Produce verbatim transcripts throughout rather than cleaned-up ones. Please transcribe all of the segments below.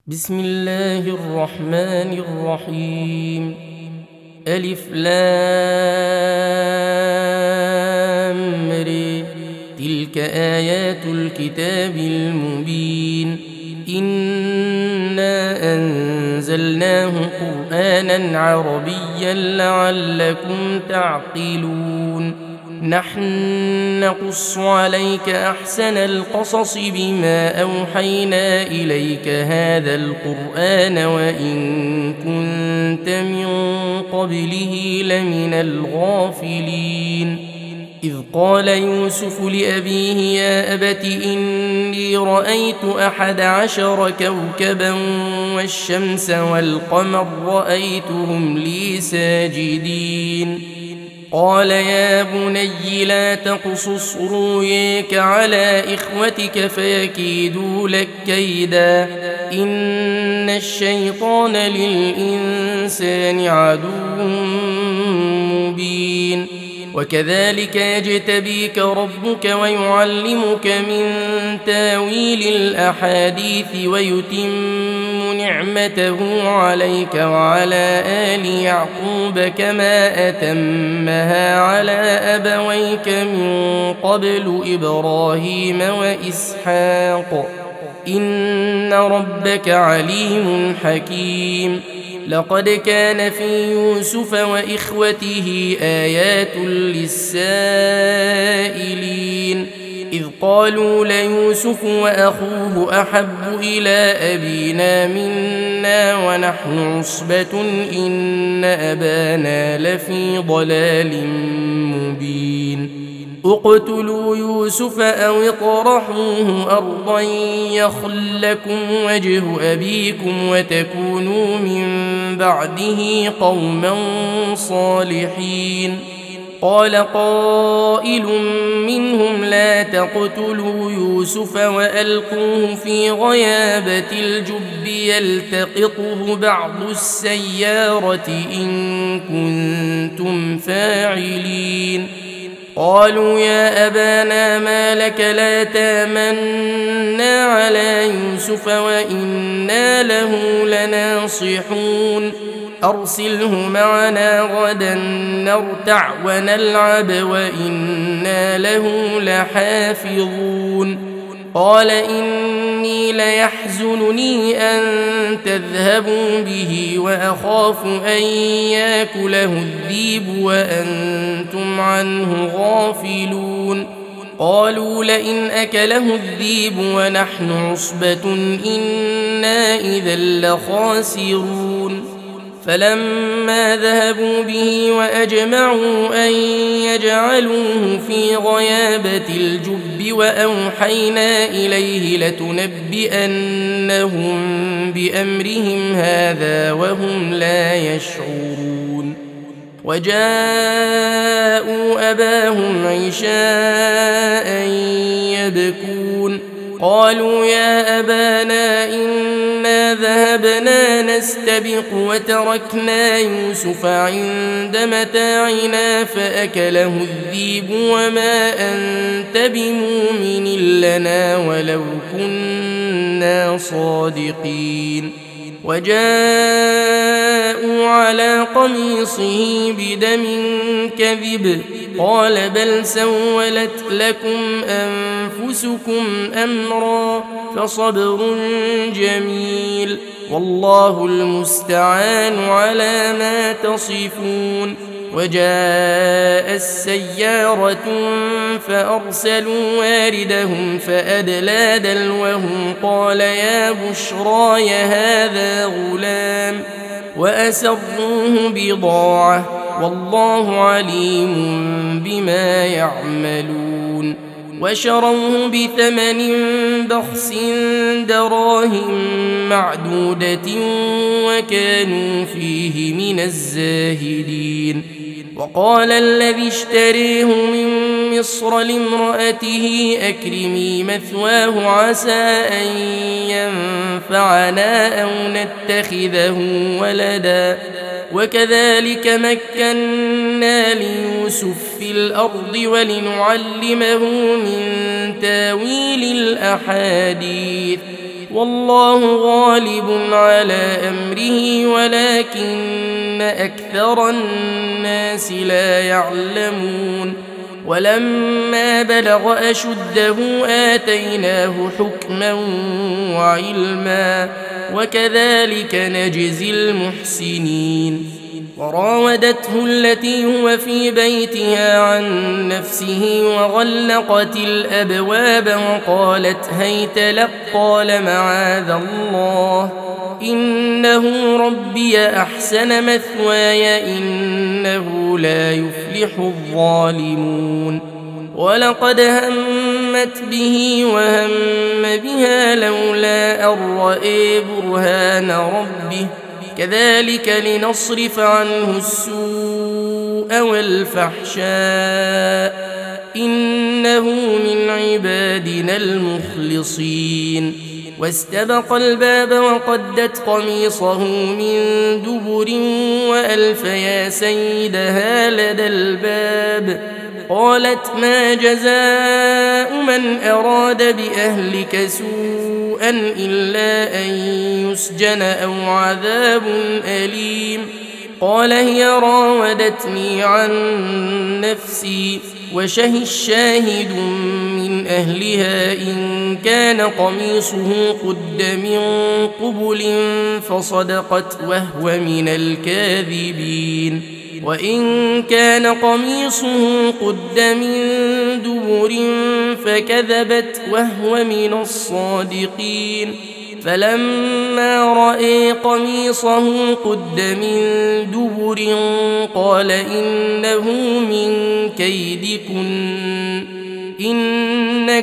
بسم الله الرحمن الرحيم. ألف لام ر. تلك آيات الكتاب المبين. إنا أنزلناه قرآنا عربيا لعلكم تعقلون. نحن نقص عليك أحسن القصص بما أوحينا إليك هذا القرآن وإن كنت من قبله لمن الغافلين. إذ قال يوسف لأبيه يا أبت إني رأيت أحد عشر كوكبا والشمس والقمر رأيتهم لي ساجدين. قال يا بني لا تقصص رؤياك على إخوتك فيكيدوا لك كيدا إن الشيطان للإنسان عدو مبين. وكذلك يجتبيك ربك ويعلمك من تاويل الأحاديث ويتم نعمته عليك وعلى آل يعقوب كما أتمها على أبويك من قبل إبراهيم وإسحاق إن ربك عليم حكيم. لقد كان في يوسف وإخوته آيات للسائلين إذ قالوا ليوسف وأخوه أحب إلى أبينا منا ونحن عصبة إن أبانا لفي ضلال مبين. اقتلوا يوسف أو اطرحوه أرضا يخل لكم وجه أبيكم وتكونوا من بعده قوما صالحين. قال قائل منهم لا تقتلوا يوسف وألقوه في غيابة الجب يلتقطه بعض السيارة إن كنتم فاعلين. قالوا يا أبانا ما لك لا تامنا على يوسف وإنا له لناصحون أرسله معنا غدا نرتع ونلعب وإنا له لحافظون. قال إني ليحزنني أن تذهبوا به وأخاف أن يأكله الذئب وأنتم عنه غافلون. قالوا لئن أكله الذئب ونحن عصبة إنا إذا لخاسرون. فلما ذهبوا به وأجمعوا أن يجعلوه في غيابة الجب وأوحينا إليه لتنبئنهم بأمرهم هذا وهم لا يشعرون. وجاءوا أباهم عشاء يبكون. قالوا يا أبانا إنا ذهبنا نستبق وتركنا يوسف عند متاعنا فأكله الذئب وما أنت بمؤمن لنا ولو كنا صادقين. وجاءوا على قميصه بدم كذب قال بل سولت لكم أنفسكم أمرا فصبر جميل والله المستعان على ما تصفون. وجاء السيارة فأرسلوا واردهم فأدلى دلوه قال يا بشراي هذا غلام وأسروه بضاعة والله عليم بما يعملون. وشروه بثمن بخس دراهم معدودة وكانوا فيه من الزاهدين. وقال الذي اشتريه من مصر لامرأته أكرمي مثواه عسى أن ينفعنا أو نتخذه ولدا وكذلك مكنا ليوسف في الأرض ولنعلمه من تاويل الأحاديث والله غالب على أمره ولكن أكثر الناس لا يعلمون ولما بلغ أشده آتيناه حكما وعلما وكذلك نجزي المحسنين وراودته التي هو في بيتها عن نفسه وغلقت الأبواب وقالت هيت لك قال معاذ الله إنه ربي أحسن مثواي إنه لا يفلح الظالمون ولقد همت به وهم بها لولا أن رأى برهان ربه كذلك لنصرف عنه السوء والفحشاء إنه من عبادنا المخلصين واستبق الباب وقدت قميصه من دبر وألف يا سيدها لدى الباب قالت ما جزاء من أراد بأهلك سوءا إلا أن يسجن أو عذاب أليم قال هي راودتني عن نفسي وشهد الشاهد من أهلها إن كان قميصه قد من قبل فصدقت وهو من الكاذبين وإن كان قميصه قد من دبر فكذبت وهو من الصادقين فلما رأى قميصه قد من دبر قال إنه من كيدكن إن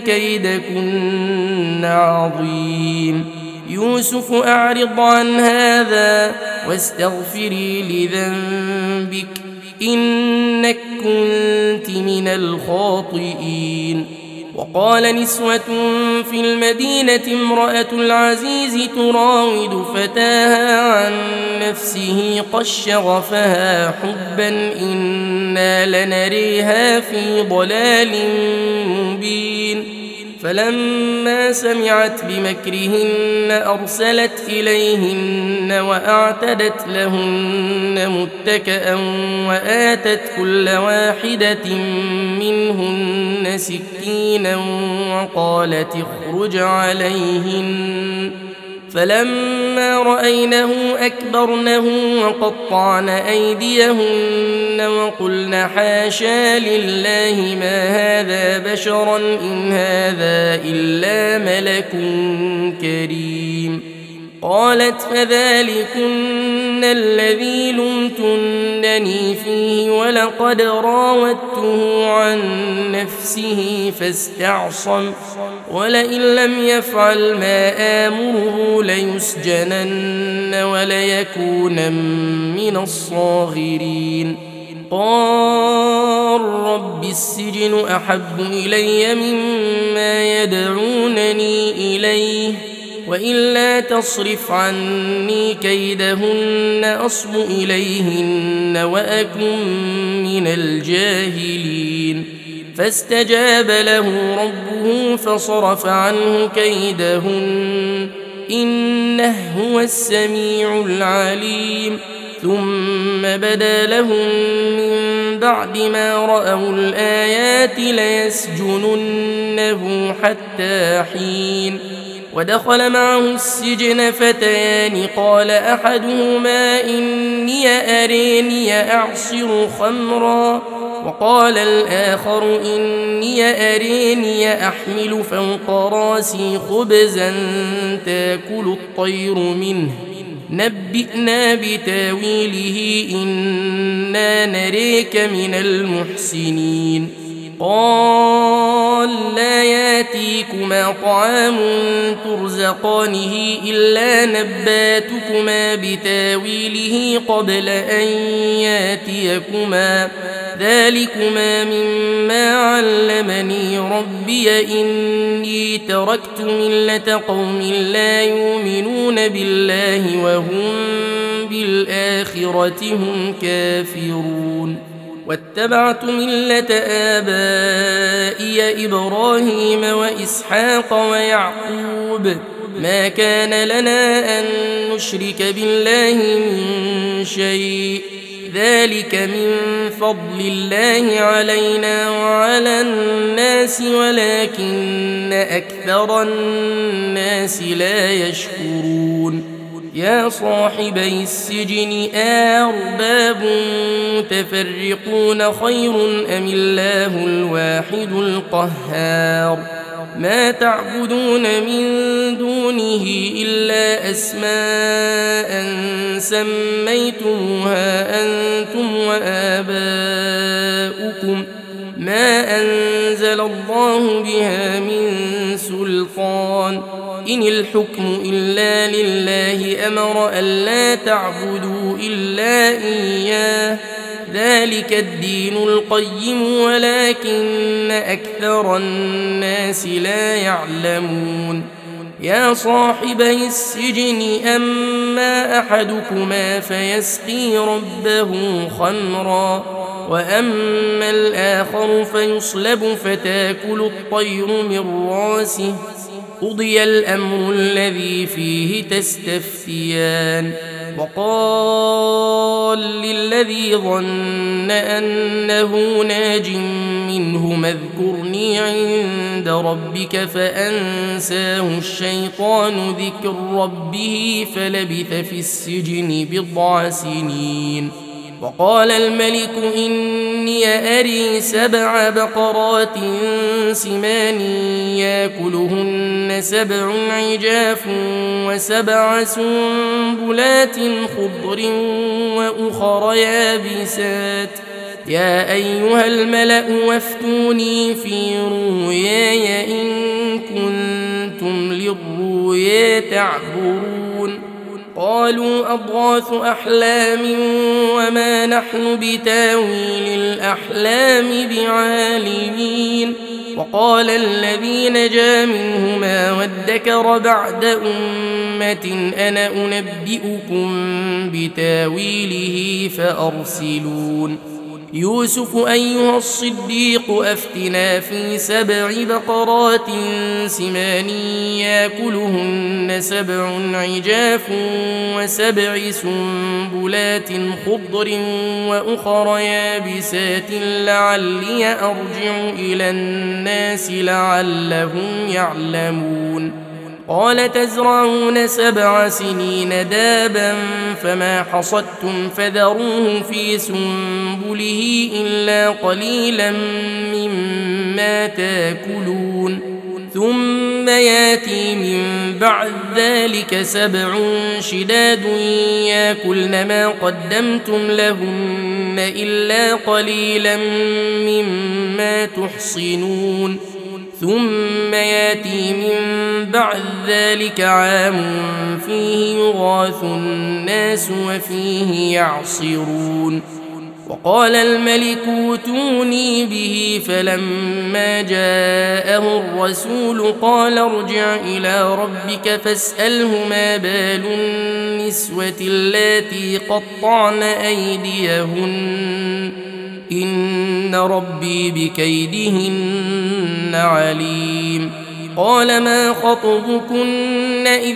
كيدكن عظيم يوسف أعرض عن هذا واستغفري لذنبك إنك كنت من الخاطئين وقال نسوة في المدينة امرأة العزيز تراود فتاها عن نفسه قد شغفها حبا إنا لنريها في ضلال مبين فلما سمعت بمكرهن أرسلت إليهن وأعتدت لهن متكئا وآتت كل واحدة منهن سكينا وقالت اخرج عليهن فلما رأينه أكبرنه وقطعن أيديهن وقلن حاشا لله ما هذا بشرا إن هذا إلا ملك كريم قالت فذلكن الذي لمتنني فيه ولقد راودته عن نفسه فاستعصم ولئن لم يفعل ما آمره ليسجنن وليكون من الصاغرين قال رب السجن أحب إلي مما يدعونني إليه وإلا تصرف عني كيدهن أصب إليهن وأكن من الجاهلين فاستجاب له ربه فصرف عنه كيدهن إنه هو السميع العليم ثم بدا لهم من بعد ما رأوا الآيات ليسجننه حتى حين ودخل معه السجن فتيان قال أحدهما إني أريني أعصر خمرا وقال الآخر إني أريني أحمل فوق راسي خبزا تاكل الطير منه نبئنا بتاويله إنا نريك من المحسنين قال لا ياتيكما طعام ترزقانه إلا نباتكما بتاويله قبل أن ياتيكما ذلكما مما علمني ربي إني تركت ملة قوم لا يؤمنون بالله وهم بالآخرة هم كافرون واتبعت ملة آبائي إبراهيم وإسحاق ويعقوب ما كان لنا أن نشرك بالله من شيء ذلك من فضل الله علينا وعلى الناس ولكن أكثر الناس لا يشكرون يا صاحبي السجن أأرباب متفرقون خير أم الله الواحد القهار ما تعبدون من دونه إلا أسماء سميتموها أنتم وآباؤكم ما أنزل الله بها من سلطان إن الحكم إلا لله أمر ألا تعبدوا إلا إياه ذلك الدين القيم ولكن أكثر الناس لا يعلمون يا صاحبي السجن أما أحدكما فيسقي ربه خمرا وأما الآخر فيصلب فتاكل الطير من راسه قضي الأمر الذي فيه تستفتيان وقال للذي ظن أنه ناج منه اذكرني عند ربك فأنساه الشيطان ذكر ربه فلبث في السجن بضع سنين وقال الملك إني أري سبع بقرات سمان يأكلهن سبع عجاف وسبع سنبلات خضر وأخر يابسات يا أيها الملأ وافتوني في رؤياي إن كنتم للرؤيا تعبرون قالوا أضغاث أحلام وما نحن بتاويل الأحلام بعالمين وقال الذي نجا منهما وادكر بعد أمة أنا أنبئكم بتاويله فأرسلون يوسف أيها الصديق أفتنا في سبع بقرات سمان يأكلهن سبع عجاف وسبع سنبلات خضر وأخر يابسات لعلي أرجع إلى الناس لعلهم يعلمون قال تزرعون سبع سنين دابا فما حصدتم فذروه في سنبله إلا قليلا مما تاكلون ثم ياتي من بعد ذلك سبع شداد ياكلن ما قدمتم لهن إلا قليلا مما تحصنون ثم ياتي من بعد ذلك عام فيه يغاث الناس وفيه يعصرون وقال الملك اوتوني به فلما جاءه الرسول قال ارجع إلى ربك فاسأله ما بال النسوة اللاتي قطعن أيديهن إن ربي بكيدهن عليم قال ما خطبكن إذ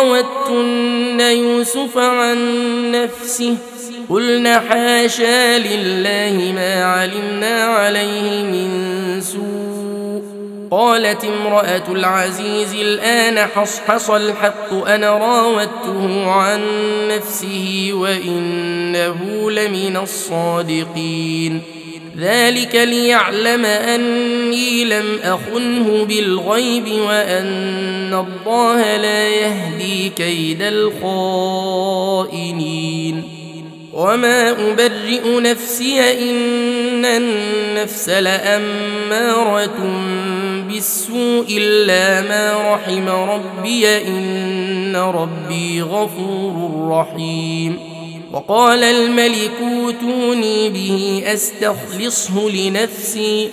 راوتن يوسف عن نفسه قلنا حاشا لله ما علمنا عليه من سوء قالت امرأة العزيز الآن حصحص الحق أنا راودته عن نفسه وإنه لمن الصادقين ذلك ليعلم أني لم أخنه بالغيب وأن الله لا يهدي كيد الخائنين وما أبرئ نفسي إن النفس لأمارة بالسوء إلا ما رحم ربي إن ربي غفور رحيم وقال الملك اوتوني به أستخلصه لنفسي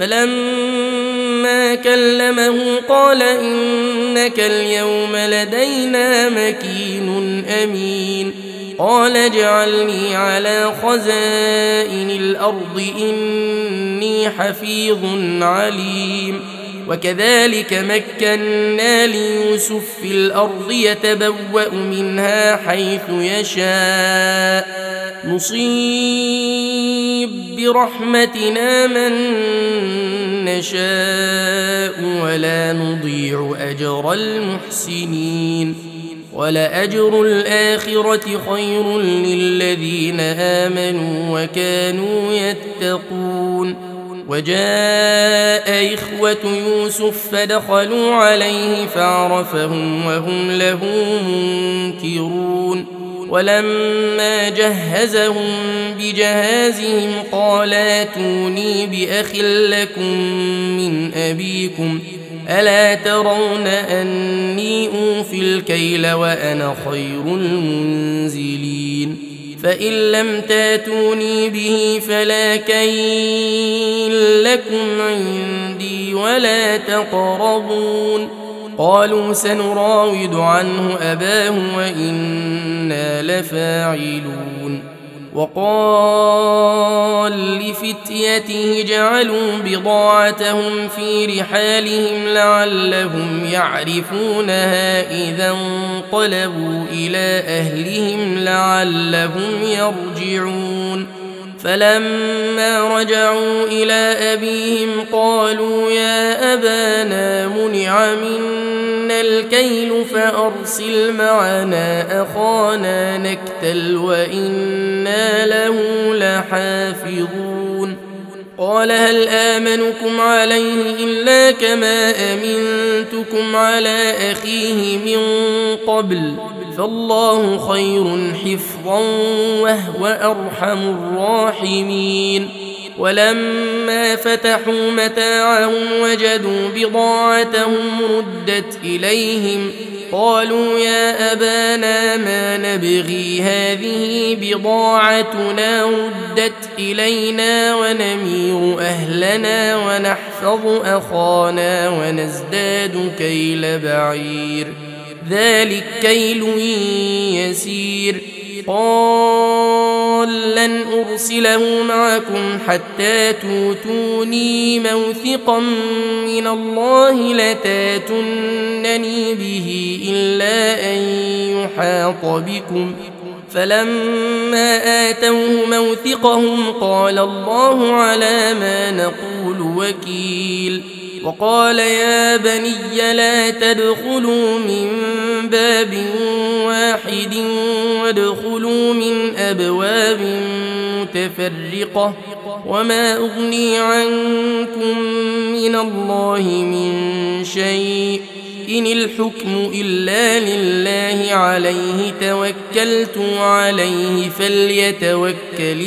فلما كلمه قال إنك اليوم لدينا مكين أمين قال اجعلني على خزائن الأرض إني حفيظ عليم وكذلك مكنا ليوسف في الأرض يتبوأ منها حيث يشاء نصيب برحمتنا من نشاء ولا نضيع أجر المحسنين ولأجر الآخرة خير للذين آمنوا وكانوا يتقون. وجاء إخوة يوسف فدخلوا عليه فعرفهم وهم له منكرون. ولما جهزهم بجهازهم قال ائتوني بأخ لكم من أبيكم ألا ترون أني أوفي الكيل وأنا خير المنزلين فإن لم تاتوني به فلا كيل لكم عندي ولا تقربون. قالوا سنراود عنه أباه وإنا لفاعلون. وقال لفتيته جعلوا بضاعتهم في رحالهم لعلهم يعرفونها إذا انقلبوا إلى أهلهم لعلهم يرجعون. فلما رجعوا إلى أبيهم قالوا يا أبانا منع منا الكيل فأرسل معنا أخانا نكتل وإنا له لحافظون. قال هل آمنكم عليه إلا كما أمنتكم على أخيه من قبل فالله خير حفظا وهو أرحم الراحمين. ولما فتحوا متاعهم وجدوا بضاعتهم ردت إليهم قالوا يا أبانا ما نبغي هذه بضاعتنا ردت إلينا ونمير أهلنا ونحفظ أخانا ونزداد كيل بعير ذلك كيل يسير. قال لن أرسله معكم حتى توتوني موثقا من الله لتاتونني به إلا أن يحاط بكم. فلما آتوه موثقهم قال الله على ما نقول وكيل. وقال يا بني لا تدخلوا من باب واحد وادخلوا من أبواب متفرقة وما أغني عنكم من الله من شيء إن الحكم إلا لله عليه توكلت عليه فليتوكل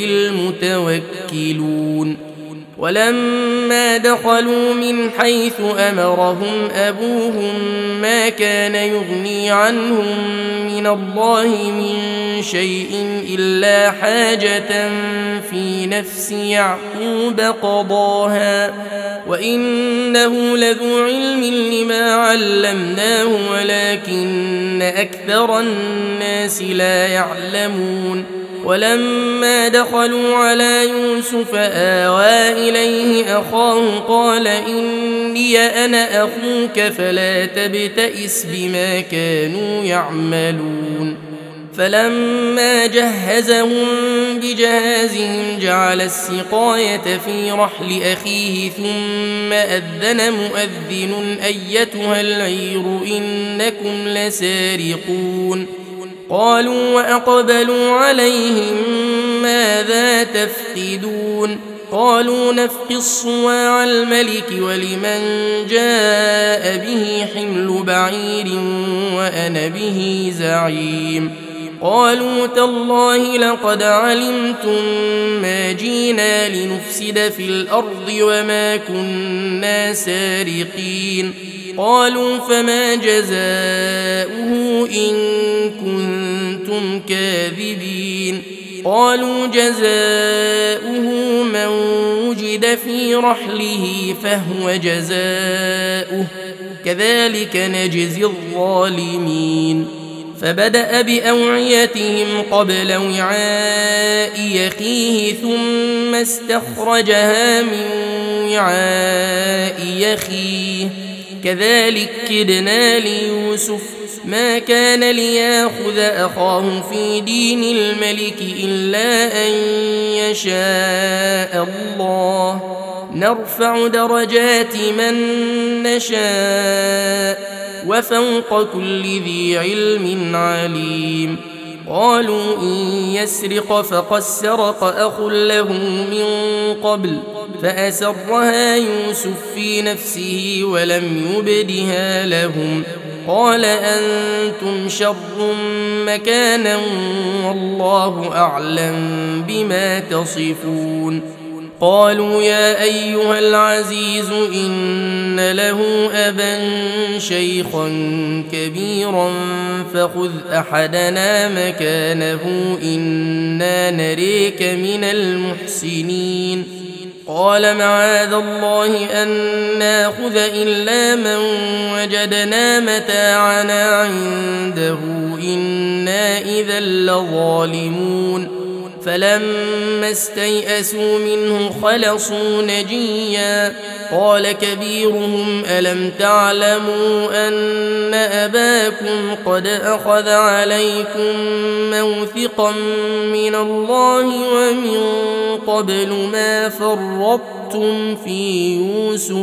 المتوكلون. ولما دخلوا من حيث أمرهم أبوهم ما كان يغني عنهم من الله من شيء إلا حاجة في نفس يعقوب قضاها وإنه لذو علم لما علمناه ولكن أكثر الناس لا يعلمون. ولما دخلوا على يوسف آوى إليه أخاه قال إني أنا أخوك فلا تبتئس بما كانوا يعملون. فلما جهزهم بجهازهم جعل السقاية في رحل أخيه ثم أذن مؤذن أيتها العير إنكم لسارقون. قالوا وأقبلوا عليهم ماذا تفقدون قالوا نفقي الصواع الملك ولمن جاء به حمل بعير وأنا به زعيم. قالوا تالله لقد علمتم ما جينا لنفسد في الأرض وما كنا سارقين. قالوا فما جزاؤه إن كنتم كاذبين. قالوا جزاؤه من وجد في رحله فهو جزاؤه كذلك نجزي الظالمين. فبدأ بأوعيتهم قبل وعاء أخيه ثم استخرجها من وعاء أخيه كذلك كدنا ليوسف ما كان ليأخذ أخاه في دين الملك إلا أن يشاء الله نرفع درجات من نشاء وفوق كل ذي علم عليم قالوا إن يسرق فقد سرق أخ له من قبل فأسرها يوسف في نفسه ولم يبدها لهم قال أنتم شر مكانا والله أعلم بما تصفون قالوا يا أيها العزيز إن له أبا شيخا كبيرا فخذ أحدنا مكانه إنا نريك من المحسنين قال معاذ الله أن ناخذ إلا من وجدنا متاعنا عنده إنا إذا لظالمون فلما استيئسوا منه خلصوا نجيا قال كبيرهم ألم تعلموا أن أباكم قد أخذ عليكم موثقا من الله ومن قبل ما فرطتم في يوسف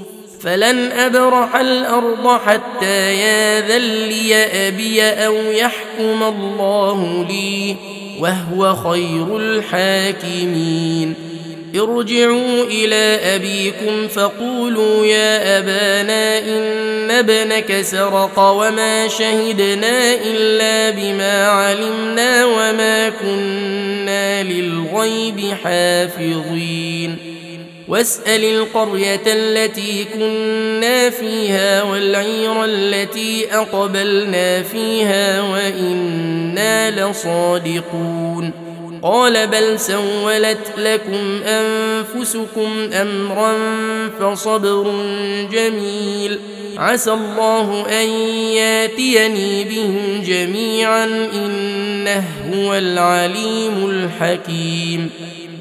فلن أبرح الأرض حتى ياذن لي أبي أو يحكم الله لي وهو خير الحاكمين ارجعوا إلى أبيكم فقولوا يا أبانا إن ابنك سرق وما شهدنا إلا بما علمنا وما كنا للغيب حافظين واسأل القرية التي كنا فيها والعير التي أقبلنا فيها وإنا لصادقون قال بل سولت لكم أنفسكم أمرا فصبر جميل عسى الله أن ياتيني بهم جميعا إنه هو العليم الحكيم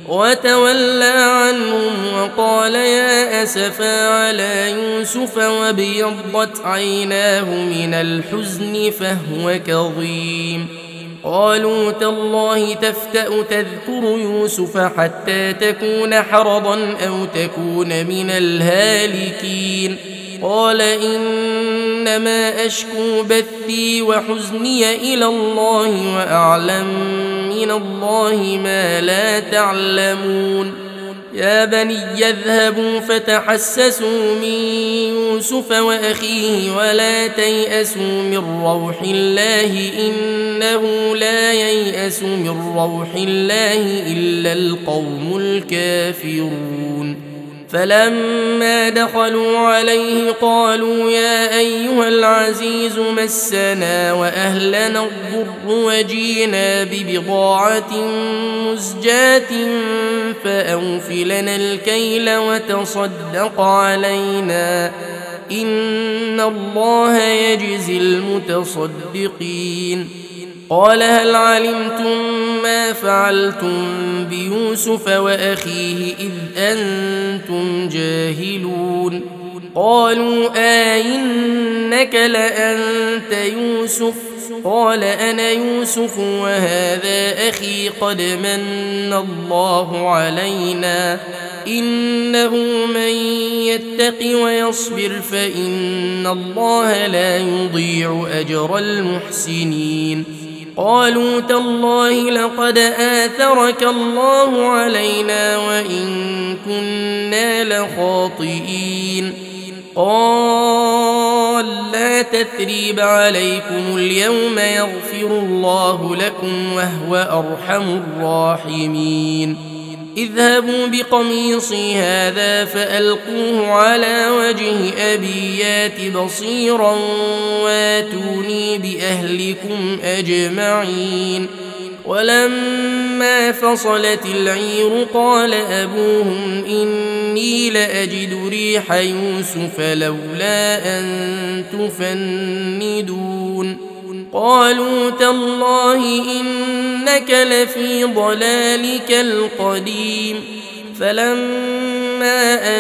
وتولى عنهم وقال يا أسفا على يوسف وابيضت عيناه من الحزن فهو كظيم قالوا تالله تفتأ تذكر يوسف حتى تكون حرضا أو تكون من الهالكين قال إنما أشكو بثي وحزني إلى الله وأعلم من الله ما لا تعلمون يا بني اذهبوا فتحسسوا من يوسف وأخيه ولا تيأسوا من روح الله إنه لا ييأس من روح الله إلا القوم الكافرون فلما دخلوا عليه قالوا يا أيها العزيز مسنا وأهلنا الضر وجينا ببضاعة مزجاة فأوف لنا الكيل وتصدق علينا إن الله يجزي المتصدقين قال هل علمتم ما فعلتم بيوسف وأخيه إذ أنتم جاهلون قالوا آئنك لأنت يوسف قال أنا يوسف وهذا أخي قد من الله علينا إنه من يتق ويصبر فإن الله لا يضيع أجر المحسنين قالوا تالله لقد آثرك الله علينا وإن كنا لخاطئين قال لا تثريب عليكم اليوم يغفر الله لكم وهو أرحم الراحمين اذهبوا بقميصي هذا فألقوه على وجه أبي يات بصيرا واتوني بأهلكم أجمعين ولما فصلت العير قال أبوهم إني لأجد ريح يوسف لولا أن تفندون قالوا تالله إنك لفي ضلالك القديم فلما أن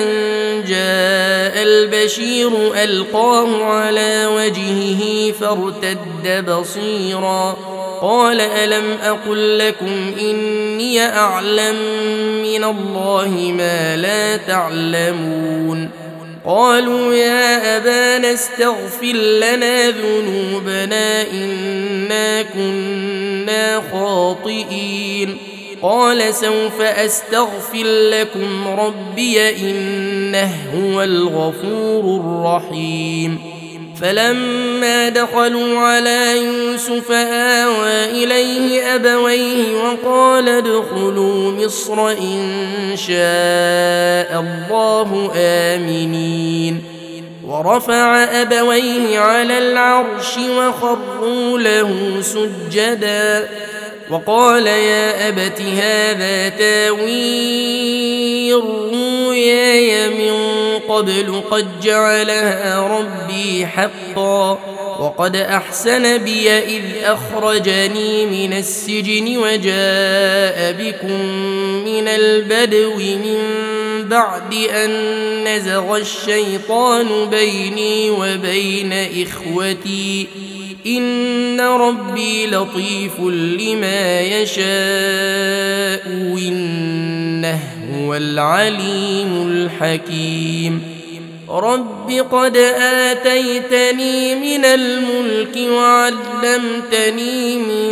جاء البشير ألقاه على وجهه فارتد بصيرا قال ألم أقل لكم إني أعلم من الله ما لا تعلمون قالوا يا أبانا استغفر لنا ذنوبنا إنا كنا خاطئين قال سوف أستغفر لكم ربي إنه هو الغفور الرحيم فلما دخلوا على يوسف آوى إليه أبويه وقال ادخلوا مصر إن شاء الله آمنين ورفع أبويه على العرش وخروا له سجدا وقال يا أبت هذا تاويل رؤياي من قبل قد جعلها ربي حقا وقد أحسن بي إذ أخرجني من السجن وجاء بكم من البدو من بعد أن نزغ الشيطان بيني وبين إخوتي إن ربي لطيف لما يشاء إنه هو العليم الحكيم رب قد آتيتني من الملك وعلمتني من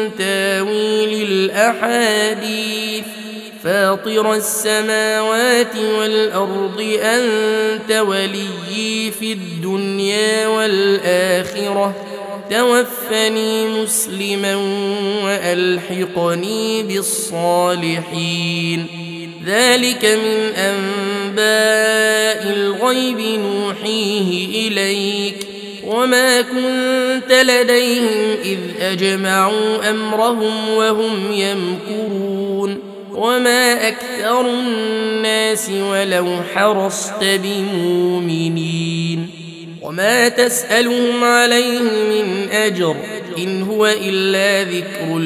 تاويل الأحاديث فاطر السماوات والأرض أنت وليي في الدنيا والآخرة توفني مسلما وألحقني بالصالحين ذلك من أنباء الغيب نوحيه إليك وما كنت لديهم إذ أجمعوا أمرهم وهم يمكرون وما أكثر الناس ولو حرصت بمؤمنين وما تسألهم عليه من أجر إن هو إلا ذكر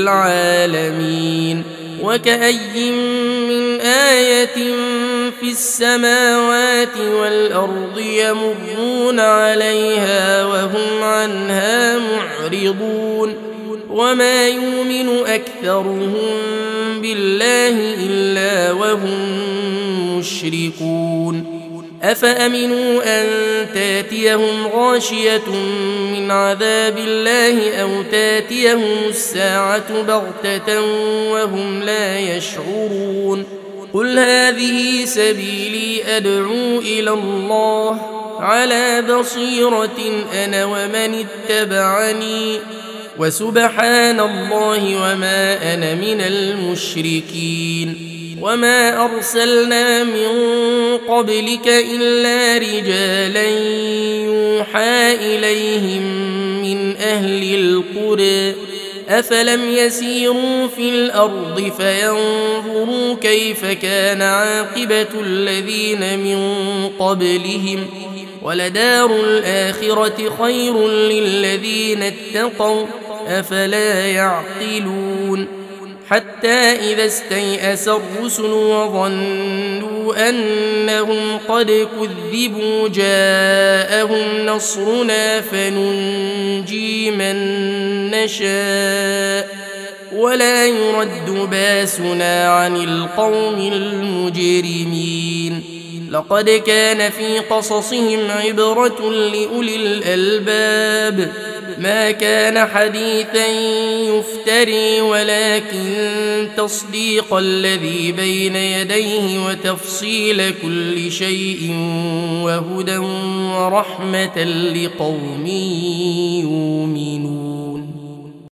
للعالمين وكأي من آية في السماوات والأرض يمرون عليها وهم عنها معرضون وما يؤمن أكثرهم بالله إلا وهم مشركون أفأمنوا أن تاتيهم غاشية من عذاب الله أو تاتيهم الساعة بغتة وهم لا يشعرون قل هذه سبيلي أدعو إلى الله على بصيرة أنا ومن اتبعني وسبحان الله وما أنا من المشركين وما أرسلنا من قبلك إلا رجالا يوحى إليهم من أهل القرى أفلم يسيروا في الأرض فينظروا كيف كان عاقبة الذين من قبلهم ولدار الآخرة خير للذين اتقوا أفلا يعقلون حتى إذا استيأس الرسل وظنوا أنهم قد كذبوا جاءهم نصرنا فننجي من نشاء ولا يرد باسنا عن القوم المجرمين لقد كان في قصصهم عبرة لأولي الألباب ما كان حديثا يفتري ولكن تصديق الذي بين يديه وتفصيل كل شيء وهدى ورحمة لقوم يؤمنون.